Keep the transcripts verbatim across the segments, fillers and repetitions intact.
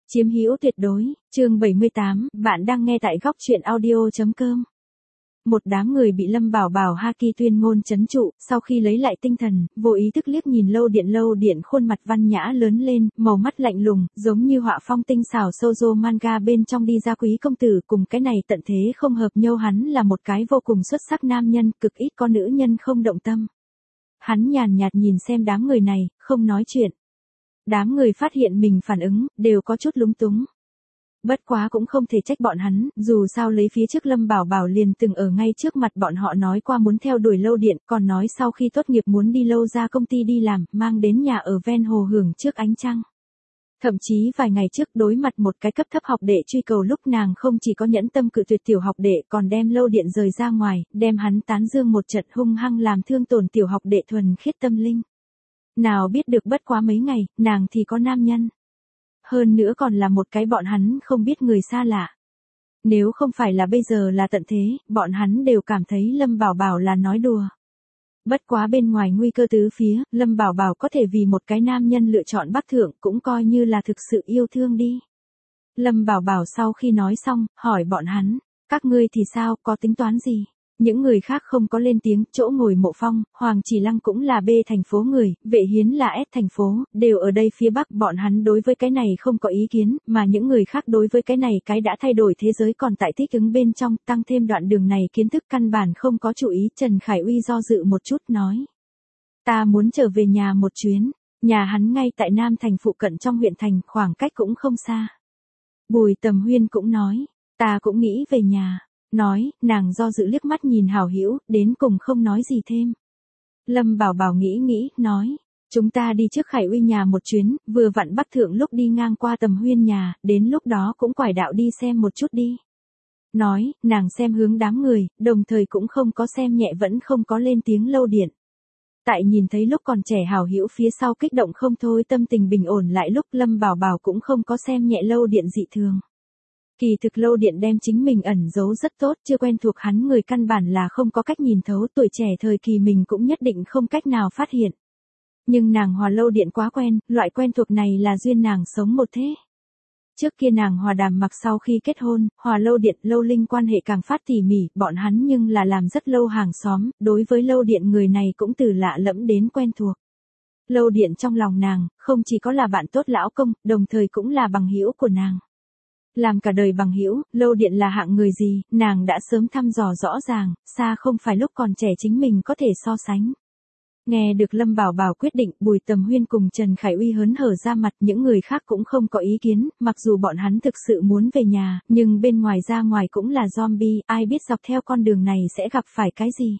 Chiếm hữu tuyệt đối, chương bảy mươi tám, bạn đang nghe tại góc truyện audio.com. Một đám người bị Lâm Bảo Bảo Haki tuyên ngôn trấn trụ, sau khi lấy lại tinh thần, vô ý thức liếc nhìn Lâu Điện Lâu Điện khuôn mặt văn nhã lớn lên, màu mắt lạnh lùng, giống như họa phong tinh xảo shoujo manga bên trong đi ra quý công tử, cùng cái này tận thế không hợp nhau, hắn là một cái vô cùng xuất sắc nam nhân, cực ít có nữ nhân không động tâm. Hắn nhàn nhạt nhìn xem đám người này, không nói chuyện. Đám người phát hiện mình phản ứng, đều có chút lúng túng. Bất quá cũng không thể trách bọn hắn, dù sao lấy phía trước Lâm Bảo Bảo liền từng ở ngay trước mặt bọn họ nói qua muốn theo đuổi Lâu Điện, còn nói sau khi tốt nghiệp muốn đi Lâu ra công ty đi làm, mang đến nhà ở ven hồ hưởng trước ánh trăng. Thậm chí vài ngày trước đối mặt một cái cấp thấp học đệ truy cầu, lúc nàng không chỉ có nhẫn tâm cự tuyệt tiểu học đệ, còn đem Lâu Điện rời ra ngoài, đem hắn tán dương một trận, hung hăng làm thương tổn tiểu học đệ thuần khiết tâm linh. Nào biết được bất quá mấy ngày, nàng thì có nam nhân. Hơn nữa còn là một cái bọn hắn không biết người xa lạ. Nếu không phải là bây giờ là tận thế, bọn hắn đều cảm thấy Lâm Bảo Bảo là nói đùa. Bất quá bên ngoài nguy cơ tứ phía, Lâm Bảo Bảo có thể vì một cái nam nhân lựa chọn Bắc Thượng, cũng coi như là thực sự yêu thương đi. Lâm Bảo Bảo sau khi nói xong, hỏi bọn hắn, các ngươi thì sao, có tính toán gì? Những người khác không có lên tiếng, chỗ ngồi Mộ Phong, Hoàng Chỉ Lăng cũng là B thành phố người, Vệ Hiến là S thành phố, đều ở đây phía Bắc, bọn hắn đối với cái này không có ý kiến, mà những người khác đối với cái này cái đã thay đổi thế giới còn tại thích ứng bên trong, tăng thêm đoạn đường này kiến thức căn bản không có chú ý. Trần Khải Uy do dự một chút nói, ta muốn trở về nhà một chuyến, nhà hắn ngay tại Nam thành phụ cận trong huyện thành, khoảng cách cũng không xa. Bùi Tầm Huyên cũng nói, ta cũng nghĩ về nhà. Nói, nàng do dự liếc mắt nhìn Hảo Hữu, đến cùng không nói gì thêm. Lâm Bảo Bảo nghĩ nghĩ, nói, chúng ta đi trước Khải Uy nhà một chuyến, vừa vặn Bắc Thượng lúc đi ngang qua Tầm Huyên nhà, đến lúc đó cũng quải đạo đi xem một chút đi. Nói, nàng xem hướng đám người, đồng thời cũng không có xem nhẹ vẫn không có lên tiếng Lâu Điện. Tại nhìn thấy lúc còn trẻ Hảo Hữu phía sau kích động không thôi, tâm tình bình ổn lại lúc, Lâm Bảo Bảo cũng không có xem nhẹ Lâu Điện dị thường. Kỳ thực Lâu Điện đem chính mình ẩn giấu rất tốt, chưa quen thuộc hắn người căn bản là không có cách nhìn thấu, tuổi trẻ thời kỳ mình cũng nhất định không cách nào phát hiện. Nhưng nàng hòa Lâu Điện quá quen, loại quen thuộc này là duyên nàng sống một thế. Trước kia nàng hòa Đàm Mặc sau khi kết hôn, hòa Lâu Điện, Lâu Linh quan hệ càng phát tỉ mỉ, bọn hắn nhưng là làm rất lâu hàng xóm, đối với Lâu Điện người này cũng từ lạ lẫm đến quen thuộc. Lâu Điện trong lòng nàng, không chỉ có là bạn tốt lão công, đồng thời cũng là bằng hữu của nàng. Làm cả đời bằng hữu, Lâu Điện là hạng người gì, nàng đã sớm thăm dò rõ ràng, xa không phải lúc còn trẻ chính mình có thể so sánh. Nghe được Lâm Bảo Bảo quyết định, Bùi Tầm Huyên cùng Trần Khải Uy hớn hở ra mặt, những người khác cũng không có ý kiến, mặc dù bọn hắn thực sự muốn về nhà, nhưng bên ngoài ra ngoài cũng là zombie, ai biết dọc theo con đường này sẽ gặp phải cái gì.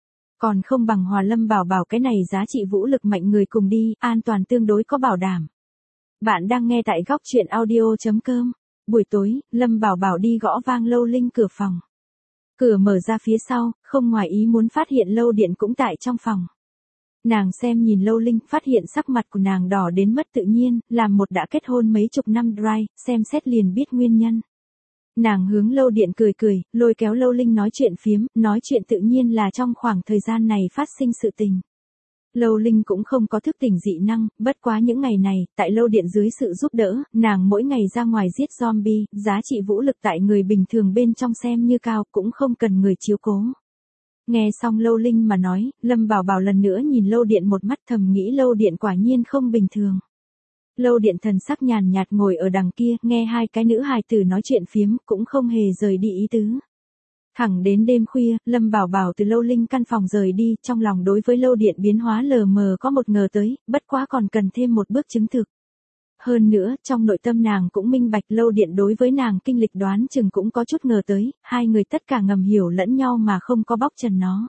Còn không bằng hòa Lâm Bảo Bảo cái này giá trị vũ lực mạnh người cùng đi, an toàn tương đối có bảo đảm. Bạn đang nghe tại góc truyện audio.com. Buổi tối, Lâm Bảo Bảo đi gõ vang Lâu Linh cửa phòng. Cửa mở ra phía sau, không ngoài ý muốn phát hiện Lâu Điện cũng tại trong phòng. Nàng xem nhìn Lâu Linh, phát hiện sắc mặt của nàng đỏ đến mất tự nhiên, làm một đã kết hôn mấy chục năm dry, xem xét liền biết nguyên nhân. Nàng hướng Lâu Điện cười cười, lôi kéo Lâu Linh nói chuyện phiếm, nói chuyện tự nhiên là trong khoảng thời gian này phát sinh sự tình. Lâu Linh cũng không có thức tỉnh dị năng, bất quá những ngày này, tại Lâu Điện dưới sự giúp đỡ, nàng mỗi ngày ra ngoài giết zombie, giá trị vũ lực tại người bình thường bên trong xem như cao, cũng không cần người chiếu cố. Nghe xong Lâu Linh mà nói, Lâm Bảo Bảo lần nữa nhìn Lâu Điện một mắt, thầm nghĩ Lâu Điện quả nhiên không bình thường. Lâu Điện thần sắc nhàn nhạt ngồi ở đằng kia, nghe hai cái nữ hài tử nói chuyện phiếm, cũng không hề rời đi ý tứ. Thẳng đến đêm khuya, Lâm Bảo Bảo từ Lâu Linh căn phòng rời đi, trong lòng đối với Lâu Điện biến hóa lờ mờ có một ngờ tới, bất quá còn cần thêm một bước chứng thực. Hơn nữa, trong nội tâm nàng cũng minh bạch Lâu Điện đối với nàng kinh lịch đoán chừng cũng có chút ngờ tới, hai người tất cả ngầm hiểu lẫn nhau mà không có bóc trần nó.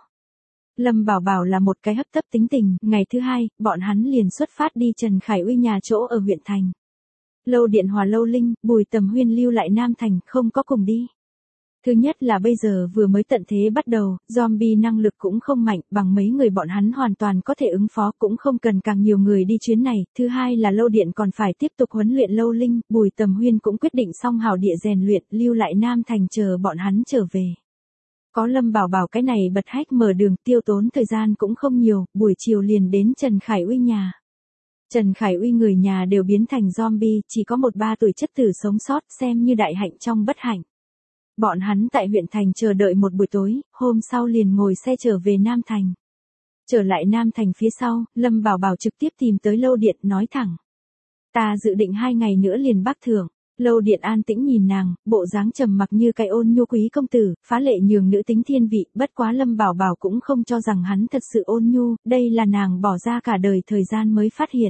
Lâm Bảo Bảo là một cái hấp tấp tính tình, ngày thứ hai, bọn hắn liền xuất phát đi Trần Khải Uy nhà chỗ ở huyện thành. Lâu Điện hòa Lâu Linh, Bùi Tầm Huyên lưu lại Nam thành, không có cùng đi. Thứ nhất là bây giờ vừa mới tận thế bắt đầu, zombie năng lực cũng không mạnh, bằng mấy người bọn hắn hoàn toàn có thể ứng phó, cũng không cần càng nhiều người đi chuyến này. Thứ hai là Lâu Điện còn phải tiếp tục huấn luyện Lâu Linh, Bùi Tầm Huyên cũng quyết định xong hào địa rèn luyện, lưu lại Nam thành chờ bọn hắn trở về. Có Lâm Bảo Bảo cái này bật hách mở đường, tiêu tốn thời gian cũng không nhiều, buổi chiều liền đến Trần Khải Uy nhà. Trần Khải Uy người nhà đều biến thành zombie, chỉ có một ba tuổi chất tử sống sót, xem như đại hạnh trong bất hạnh. Bọn hắn tại huyện thành chờ đợi một buổi tối, hôm sau liền ngồi xe trở về Nam Thành. Trở lại Nam Thành phía sau, Lâm Bảo Bảo trực tiếp tìm tới Lâu Điện nói thẳng. Ta dự định hai ngày nữa liền bắc thượng. Lâu Điện an tĩnh nhìn nàng, bộ dáng trầm mặc như cái ôn nhu quý công tử, phá lệ nhường nữ tính thiên vị, bất quá Lâm Bảo Bảo cũng không cho rằng hắn thật sự ôn nhu, đây là nàng bỏ ra cả đời thời gian mới phát hiện.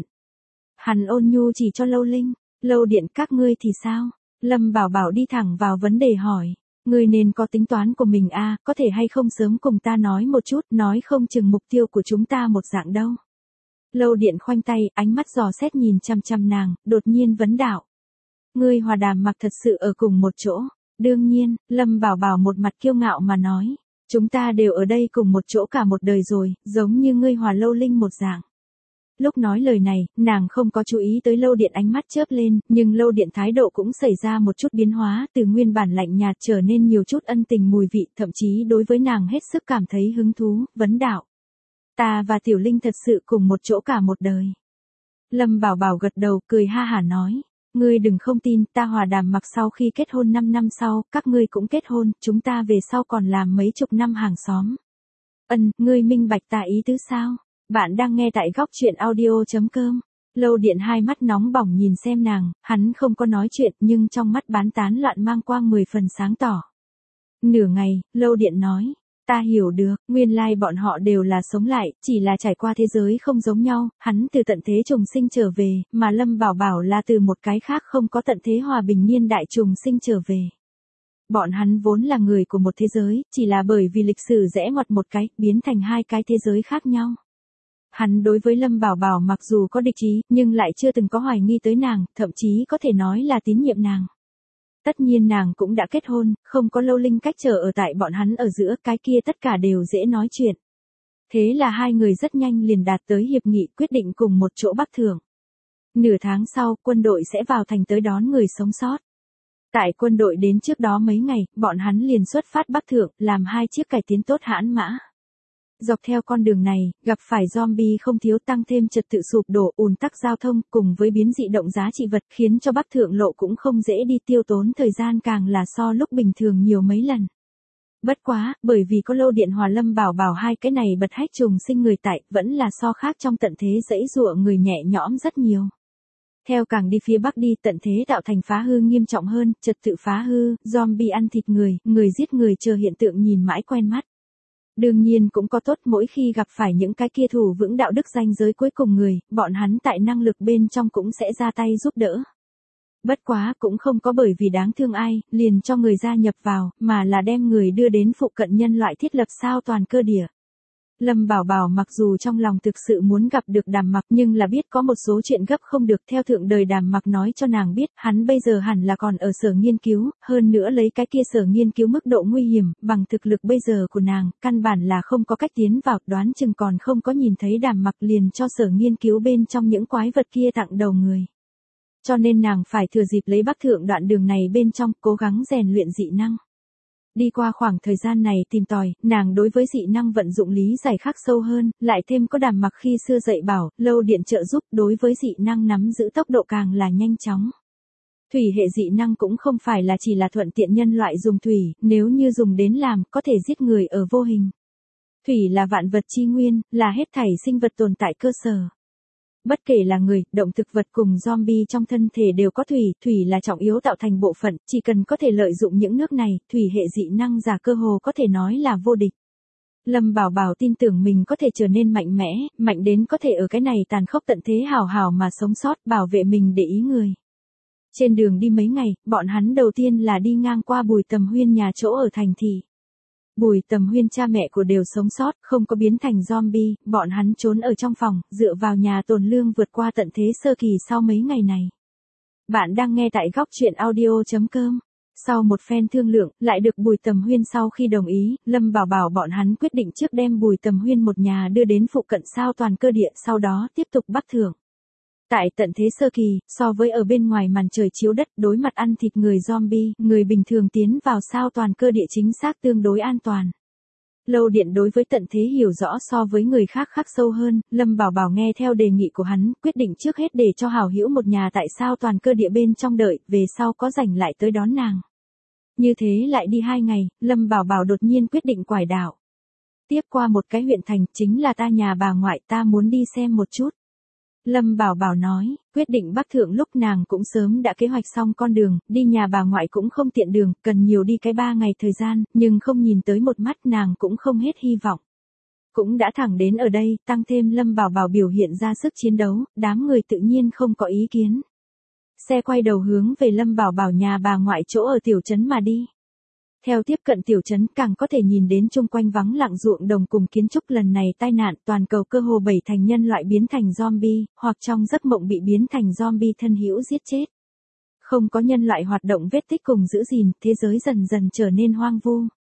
Hắn ôn nhu chỉ cho Lâu Linh, Lâu Điện các ngươi thì sao? Lâm Bảo Bảo đi thẳng vào vấn đề hỏi. Ngươi nên có tính toán của mình a, có thể hay không sớm cùng ta nói một chút, nói không chừng mục tiêu của chúng ta một dạng đâu. Lâu Điện khoanh tay, ánh mắt dò xét nhìn chăm chăm nàng, đột nhiên vấn đạo. Ngươi Hòa Đàm Mặc thật sự ở cùng một chỗ. Đương nhiên, Lâm Bảo Bảo một mặt kiêu ngạo mà nói. Chúng ta đều ở đây cùng một chỗ cả một đời rồi, giống như ngươi Hòa Lâu Linh một dạng. Lúc nói lời này, nàng không có chú ý tới Lâu Điện ánh mắt chớp lên, nhưng Lâu Điện thái độ cũng xảy ra một chút biến hóa, từ nguyên bản lạnh nhạt trở nên nhiều chút ân tình mùi vị, thậm chí đối với nàng hết sức cảm thấy hứng thú, vấn đạo. Ta và Tiểu Linh thật sự cùng một chỗ cả một đời. Lâm Bảo Bảo gật đầu, cười ha hả nói. Ngươi đừng không tin, ta Hòa Đàm Mặc sau khi kết hôn năm năm sau, các ngươi cũng kết hôn, chúng ta về sau còn làm mấy chục năm hàng xóm. Ân, ngươi minh bạch ta ý tứ sao? Bạn đang nghe tại góc truyện audio chấm com. Lâu Điện hai mắt nóng bỏng nhìn xem nàng, hắn không có nói chuyện nhưng trong mắt bán tán loạn mang quang mười phần sáng tỏ. Nửa ngày, Lâu Điện nói, ta hiểu được, nguyên lai bọn họ đều là sống lại, chỉ là trải qua thế giới không giống nhau, hắn từ tận thế trùng sinh trở về, mà Lâm Bảo Bảo là từ một cái khác không có tận thế hòa bình niên đại trùng sinh trở về. Bọn hắn vốn là người của một thế giới, chỉ là bởi vì lịch sử rẽ ngoặt một cái, biến thành hai cái thế giới khác nhau. Hắn đối với Lâm Bảo Bảo mặc dù có địch ý, nhưng lại chưa từng có hoài nghi tới nàng, thậm chí có thể nói là tín nhiệm nàng. Tất nhiên nàng cũng đã kết hôn, không có Lâu Linh cách trở ở tại bọn hắn ở giữa, cái kia tất cả đều dễ nói chuyện. Thế là hai người rất nhanh liền đạt tới hiệp nghị quyết định cùng một chỗ bắc thượng. Nửa tháng sau, quân đội sẽ vào thành tới đón người sống sót. Tại quân đội đến trước đó mấy ngày, bọn hắn liền xuất phát bắc thượng, làm hai chiếc cải tiến tốt hãn mã. Dọc theo con đường này, gặp phải zombie không thiếu, tăng thêm trật tự sụp đổ, ùn tắc giao thông, cùng với biến dị động giá trị vật, khiến cho bắc thượng lộ cũng không dễ đi, tiêu tốn thời gian càng là so lúc bình thường nhiều mấy lần. Bất quá, bởi vì có Lâu Điện Hòa Lâm Bảo Bảo hai cái này bật hách trùng sinh người tại, vẫn là so khác trong tận thế dãy dụa người nhẹ nhõm rất nhiều. Theo càng đi phía bắc đi, tận thế tạo thành phá hư nghiêm trọng hơn, trật tự phá hư, zombie ăn thịt người, người giết người chờ hiện tượng nhìn mãi quen mắt. Đương nhiên cũng có tốt, mỗi khi gặp phải những cái kia thủ vững đạo đức ranh giới cuối cùng người, bọn hắn tại năng lực bên trong cũng sẽ ra tay giúp đỡ. Bất quá cũng không có bởi vì đáng thương ai, liền cho người gia nhập vào, mà là đem người đưa đến phụ cận nhân loại thiết lập sao toàn cơ địa. Lâm Bảo Bảo mặc dù trong lòng thực sự muốn gặp được Đàm Mặc, nhưng là biết có một số chuyện gấp không được, theo thượng đời Đàm Mặc nói cho nàng biết, hắn bây giờ hẳn là còn ở sở nghiên cứu, hơn nữa lấy cái kia sở nghiên cứu mức độ nguy hiểm, bằng thực lực bây giờ của nàng, căn bản là không có cách tiến vào, đoán chừng còn không có nhìn thấy Đàm Mặc liền cho sở nghiên cứu bên trong những quái vật kia tặng đầu người. Cho nên nàng phải thừa dịp lấy bắc thượng đoạn đường này bên trong, cố gắng rèn luyện dị năng. Đi qua khoảng thời gian này tìm tòi, nàng đối với dị năng vận dụng lý giải khắc sâu hơn, lại thêm có Đàm Mặc khi xưa dạy bảo, Lâu Điện trợ giúp, đối với dị năng nắm giữ tốc độ càng là nhanh chóng. Thủy hệ dị năng cũng không phải là chỉ là thuận tiện nhân loại dùng thủy, nếu như dùng đến làm, có thể giết người ở vô hình. Thủy là vạn vật chi nguyên, là hết thảy sinh vật tồn tại cơ sở. Bất kể là người, động thực vật cùng zombie trong thân thể đều có thủy, thủy là trọng yếu tạo thành bộ phận, chỉ cần có thể lợi dụng những nước này, thủy hệ dị năng giả cơ hồ có thể nói là vô địch. Lâm Bảo Bảo tin tưởng mình có thể trở nên mạnh mẽ, mạnh đến có thể ở cái này tàn khốc tận thế hào hào mà sống sót, bảo vệ mình để ý người. Trên đường đi mấy ngày, bọn hắn đầu tiên là đi ngang qua Bùi Tầm Huyên nhà chỗ ở thành thị. Bùi Tầm Huyên cha mẹ của đều sống sót, không có biến thành zombie, bọn hắn trốn ở trong phòng, dựa vào nhà tồn lương vượt qua tận thế sơ kỳ sau mấy ngày này. Bạn đang nghe tại góc truyện audio chấm com. Sau một phen thương lượng, lại được Bùi Tầm Huyên sau khi đồng ý, Lâm Bảo Bảo bọn hắn quyết định trước đem Bùi Tầm Huyên một nhà đưa đến phụ cận sao toàn cơ địa, sau đó tiếp tục bắc thượng. Tại tận thế sơ kỳ, so với ở bên ngoài màn trời chiếu đất, đối mặt ăn thịt người zombie, người bình thường tiến vào sao toàn cơ địa chính xác tương đối an toàn. Lâu Điện đối với tận thế hiểu rõ so với người khác khắc sâu hơn, Lâm Bảo Bảo nghe theo đề nghị của hắn, quyết định trước hết để cho hảo hữu một nhà tại sao toàn cơ địa bên trong đợi, về sau có rảnh lại tới đón nàng. Như thế lại đi hai ngày, Lâm Bảo Bảo đột nhiên quyết định quải đảo. Tiếp qua một cái huyện thành, chính là ta nhà bà ngoại, ta muốn đi xem một chút. Lâm Bảo Bảo nói, quyết định bắc thượng lúc nàng cũng sớm đã kế hoạch xong con đường, đi nhà bà ngoại cũng không tiện đường, cần nhiều đi cái ba ngày thời gian, nhưng không nhìn tới một mắt nàng cũng không hết hy vọng. Cũng đã thẳng đến ở đây, tăng thêm Lâm Bảo Bảo biểu hiện ra sức chiến đấu, đám người tự nhiên không có ý kiến. Xe quay đầu hướng về Lâm Bảo Bảo nhà bà ngoại chỗ ở tiểu trấn mà đi. Theo tiếp cận tiểu trấn càng có thể nhìn đến chung quanh vắng lặng ruộng đồng cùng kiến trúc lần này tai nạn toàn cầu cơ hồ bảy thành nhân loại biến thành zombie, hoặc trong giấc mộng bị biến thành zombie thân hữu giết chết. Không có nhân loại hoạt động vết tích cùng giữ gìn, thế giới dần dần trở nên hoang vu.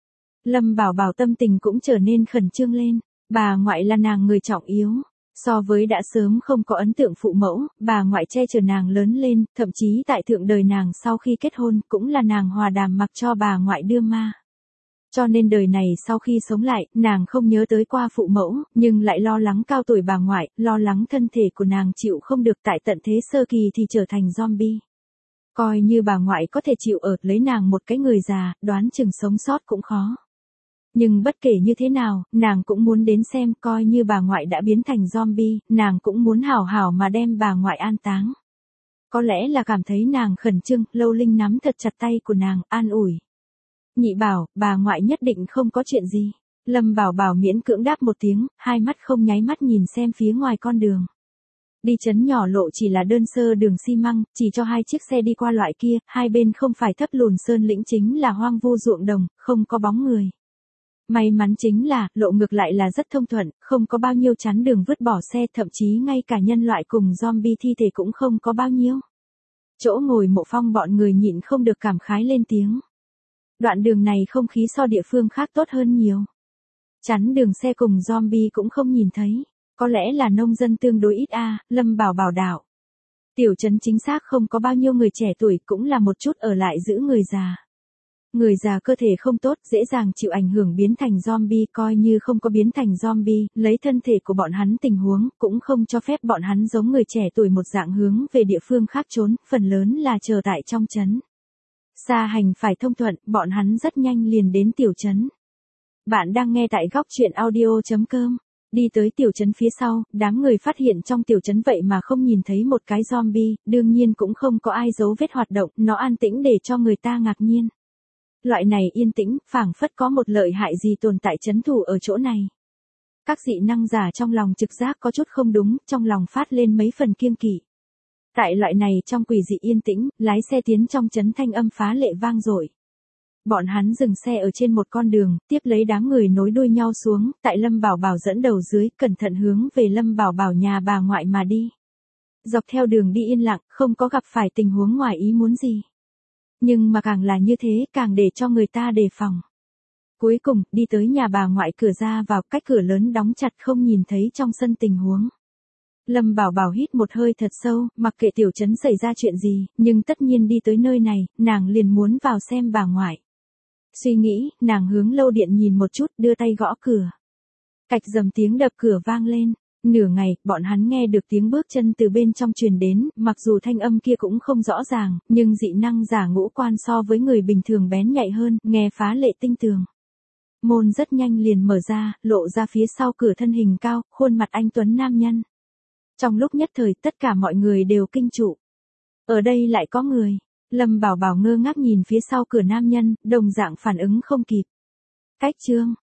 Lâm Bảo Bảo tâm tình cũng trở nên khẩn trương lên, bà ngoại là nàng người trọng yếu. So với đã sớm không có ấn tượng phụ mẫu, bà ngoại che chở nàng lớn lên, thậm chí tại thượng đời nàng sau khi kết hôn cũng là nàng hòa đàm mặc cho bà ngoại đưa ma. Cho nên đời này sau khi sống lại, nàng không nhớ tới qua phụ mẫu, nhưng lại lo lắng cao tuổi bà ngoại, lo lắng thân thể của nàng chịu không được tại tận thế sơ kỳ thì trở thành zombie. Coi như bà ngoại có thể chịu ở lấy nàng một cái người già, đoán chừng sống sót cũng khó. Nhưng bất kể như thế nào, nàng cũng muốn đến xem, coi như bà ngoại đã biến thành zombie, nàng cũng muốn hảo hảo mà đem bà ngoại an táng. Có lẽ là cảm thấy nàng khẩn trương, Lâu Linh nắm thật chặt tay của nàng, an ủi. Nhị Bảo, bà ngoại nhất định không có chuyện gì. Lâm Bảo Bảo miễn cưỡng đáp một tiếng, hai mắt không nháy mắt nhìn xem phía ngoài con đường. Đi trấn nhỏ lộ chỉ là đơn sơ đường xi măng, chỉ cho hai chiếc xe đi qua loại kia, hai bên không phải thấp lùn sơn lĩnh chính là hoang vu ruộng đồng, không có bóng người. May mắn chính là, lộ ngược lại là rất thông thuận, không có bao nhiêu chắn đường vứt bỏ xe, thậm chí ngay cả nhân loại cùng zombie thi thể cũng không có bao nhiêu. Chỗ ngồi Mộ Phong bọn người nhịn không được cảm khái lên tiếng. Đoạn đường này không khí so địa phương khác tốt hơn nhiều. Chắn đường xe cùng zombie cũng không nhìn thấy, có lẽ là nông dân tương đối ít a. Lâm Bảo Bảo đạo. Tiểu trấn chính xác không có bao nhiêu người trẻ tuổi, cũng là một chút ở lại giữ người già. Người già cơ thể không tốt, dễ dàng chịu ảnh hưởng biến thành zombie, coi như không có biến thành zombie, lấy thân thể của bọn hắn tình huống, cũng không cho phép bọn hắn giống người trẻ tuổi một dạng hướng về địa phương khác trốn, phần lớn là chờ tại trong trấn. Xa hành phải thông thuận, bọn hắn rất nhanh liền đến tiểu trấn. Bạn đang nghe tại góc truyện audio chấm com. Đi tới tiểu trấn phía sau, đám người phát hiện trong tiểu trấn vậy mà không nhìn thấy một cái zombie, đương nhiên cũng không có ai dấu vết hoạt động, nó an tĩnh để cho người ta ngạc nhiên. Loại này yên tĩnh, phảng phất có một lợi hại gì tồn tại trấn thủ ở chỗ này. Các dị năng giả trong lòng trực giác có chút không đúng, trong lòng phát lên mấy phần kiêng kỵ. Tại loại này trong quỷ dị yên tĩnh, lái xe tiến trong trấn thanh âm phá lệ vang dội. Bọn hắn dừng xe ở trên một con đường, tiếp lấy đám người nối đuôi nhau xuống, tại Lâm Bảo Bảo dẫn đầu dưới, cẩn thận hướng về Lâm Bảo Bảo nhà bà ngoại mà đi. Dọc theo đường đi yên lặng, không có gặp phải tình huống ngoài ý muốn gì. Nhưng mà càng là như thế, càng để cho người ta đề phòng. Cuối cùng, đi tới nhà bà ngoại cửa ra vào, cách cửa lớn đóng chặt không nhìn thấy trong sân tình huống. Lâm Bảo Bảo hít một hơi thật sâu, mặc kệ tiểu trấn xảy ra chuyện gì, nhưng tất nhiên đi tới nơi này, nàng liền muốn vào xem bà ngoại. Suy nghĩ, nàng hướng Lâu Điện nhìn một chút, đưa tay gõ cửa. Cạch dầm tiếng đập cửa vang lên. Nửa ngày, bọn hắn nghe được tiếng bước chân từ bên trong truyền đến, mặc dù thanh âm kia cũng không rõ ràng, nhưng dị năng giả ngũ quan so với người bình thường bén nhạy hơn, nghe phá lệ tinh tường. Môn rất nhanh liền mở ra, lộ ra phía sau cửa thân hình cao, khuôn mặt anh tuấn nam nhân. Trong lúc nhất thời, tất cả mọi người đều kinh trụ. Ở đây lại có người. Lâm Bảo Bảo ngơ ngác nhìn phía sau cửa nam nhân, đồng dạng phản ứng không kịp. Cách chương,